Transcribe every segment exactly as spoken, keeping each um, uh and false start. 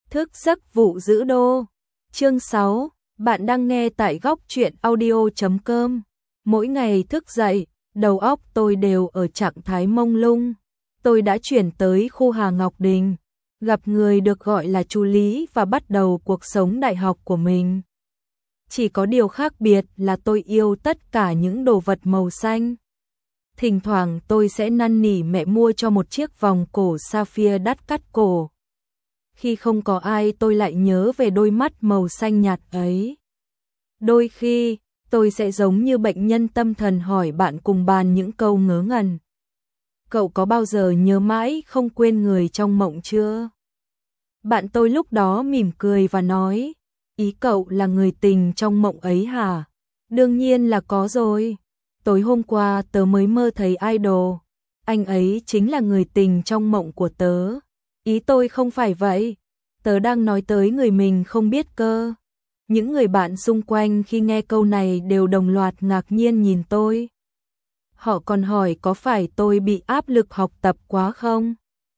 Thức giấc vụ giữ đô. Chương sáu, bạn đang nghe tại góc truyện audio chấm com. Mỗi ngày thức dậy, đầu óc tôi đều ở trạng thái mông lung. Tôi đã chuyển tới khu Hà Ngọc Đình, gặp người được gọi là chú Lý và bắt đầu cuộc sống đại học của mình. Chỉ có điều khác biệt là tôi yêu tất cả những đồ vật màu xanh. Thỉnh thoảng tôi sẽ năn nỉ mẹ mua cho một chiếc vòng cổ sapphire đắt cắt cổ. Khi không có ai tôi lại nhớ về đôi mắt màu xanh nhạt ấy. Đôi khi, tôi sẽ giống như bệnh nhân tâm thần hỏi bạn cùng bàn những câu ngớ ngẩn. Cậu có bao giờ nhớ mãi không quên người trong mộng chưa? Bạn tôi lúc đó mỉm cười và nói, ý cậu là người tình trong mộng ấy hả? Đương nhiên là có rồi. Tối hôm qua tớ mới mơ thấy idol. Anh ấy chính là người tình trong mộng của tớ. Ý tôi không phải vậy. Tớ đang nói tới người mình không biết cơ. Những người bạn xung quanh khi nghe câu này đều đồng loạt ngạc nhiên nhìn tôi. Họ còn hỏi có phải tôi bị áp lực học tập quá không?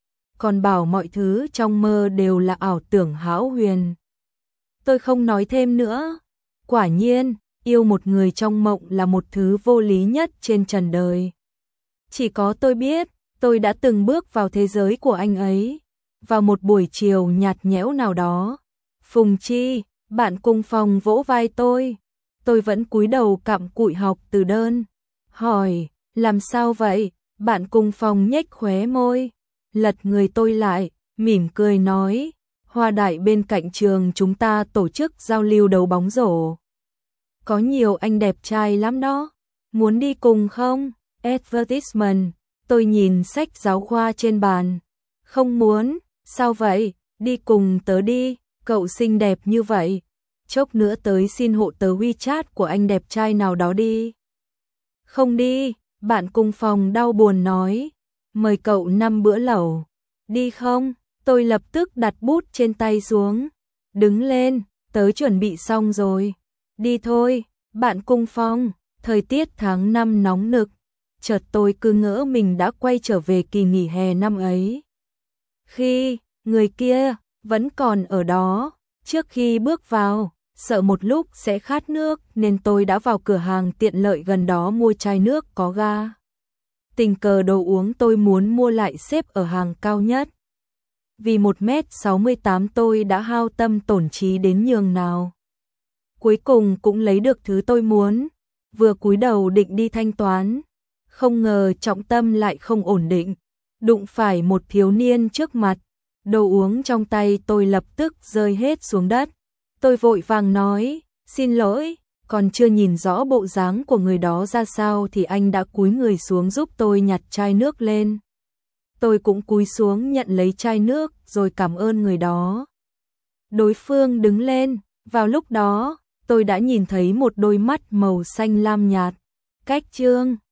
Còn bảo mọi thứ trong mơ đều là ảo tưởng hão huyền. Tôi không nói thêm nữa. Quả nhiên, yêu một người trong mộng là một thứ vô lý nhất trên trần đời. Chỉ có tôi biết, tôi đã từng bước vào thế giới của anh ấy. Vào một buổi chiều nhạt nhẽo nào đó, Phùng Chi, bạn cùng phòng vỗ vai tôi. Tôi vẫn cúi đầu cặm cụi học từ đơn. Hỏi, làm sao vậy? Bạn cùng phòng nhếch khóe môi, lật người tôi lại, mỉm cười nói, Hoa Đại bên cạnh trường chúng ta tổ chức giao lưu đấu bóng rổ. Có nhiều anh đẹp trai lắm đó, muốn đi cùng không? Advertisement, tôi nhìn sách giáo khoa trên bàn. Không muốn, sao vậy? Đi cùng tớ đi, cậu xinh đẹp như vậy. Chốc nữa tới xin hộ tớ WeChat của anh đẹp trai nào đó đi. Không đi, bạn cùng phòng đau buồn nói, mời cậu năm bữa lẩu. Đi không? Tôi lập tức đặt bút trên tay xuống. Đứng lên, tớ chuẩn bị xong rồi. Đi thôi, bạn cùng phòng. Thời tiết tháng năm nóng nực. Chợt tôi cứ ngỡ mình đã quay trở về kỳ nghỉ hè năm ấy. Khi, người kia, vẫn còn ở đó. Trước khi bước vào, sợ một lúc sẽ khát nước nên tôi đã vào cửa hàng tiện lợi gần đó mua chai nước có ga. Tình cờ đồ uống tôi muốn mua lại xếp ở hàng cao nhất. Vì một mét sáu mươi tám tôi đã hao tâm tổn trí đến nhường nào. Cuối cùng cũng lấy được thứ tôi muốn. Vừa cúi đầu định đi thanh toán. Không ngờ trọng tâm lại không ổn định. Đụng phải một thiếu niên trước mặt. Đồ uống trong tay tôi lập tức rơi hết xuống đất. Tôi vội vàng nói, xin lỗi, còn chưa nhìn rõ bộ dáng của người đó ra sao thì anh đã cúi người xuống giúp tôi nhặt chai nước lên. Tôi cũng cúi xuống nhận lấy chai nước rồi cảm ơn người đó. Đối phương đứng lên, vào lúc đó, tôi đã nhìn thấy một đôi mắt màu xanh lam nhạt. Cách chương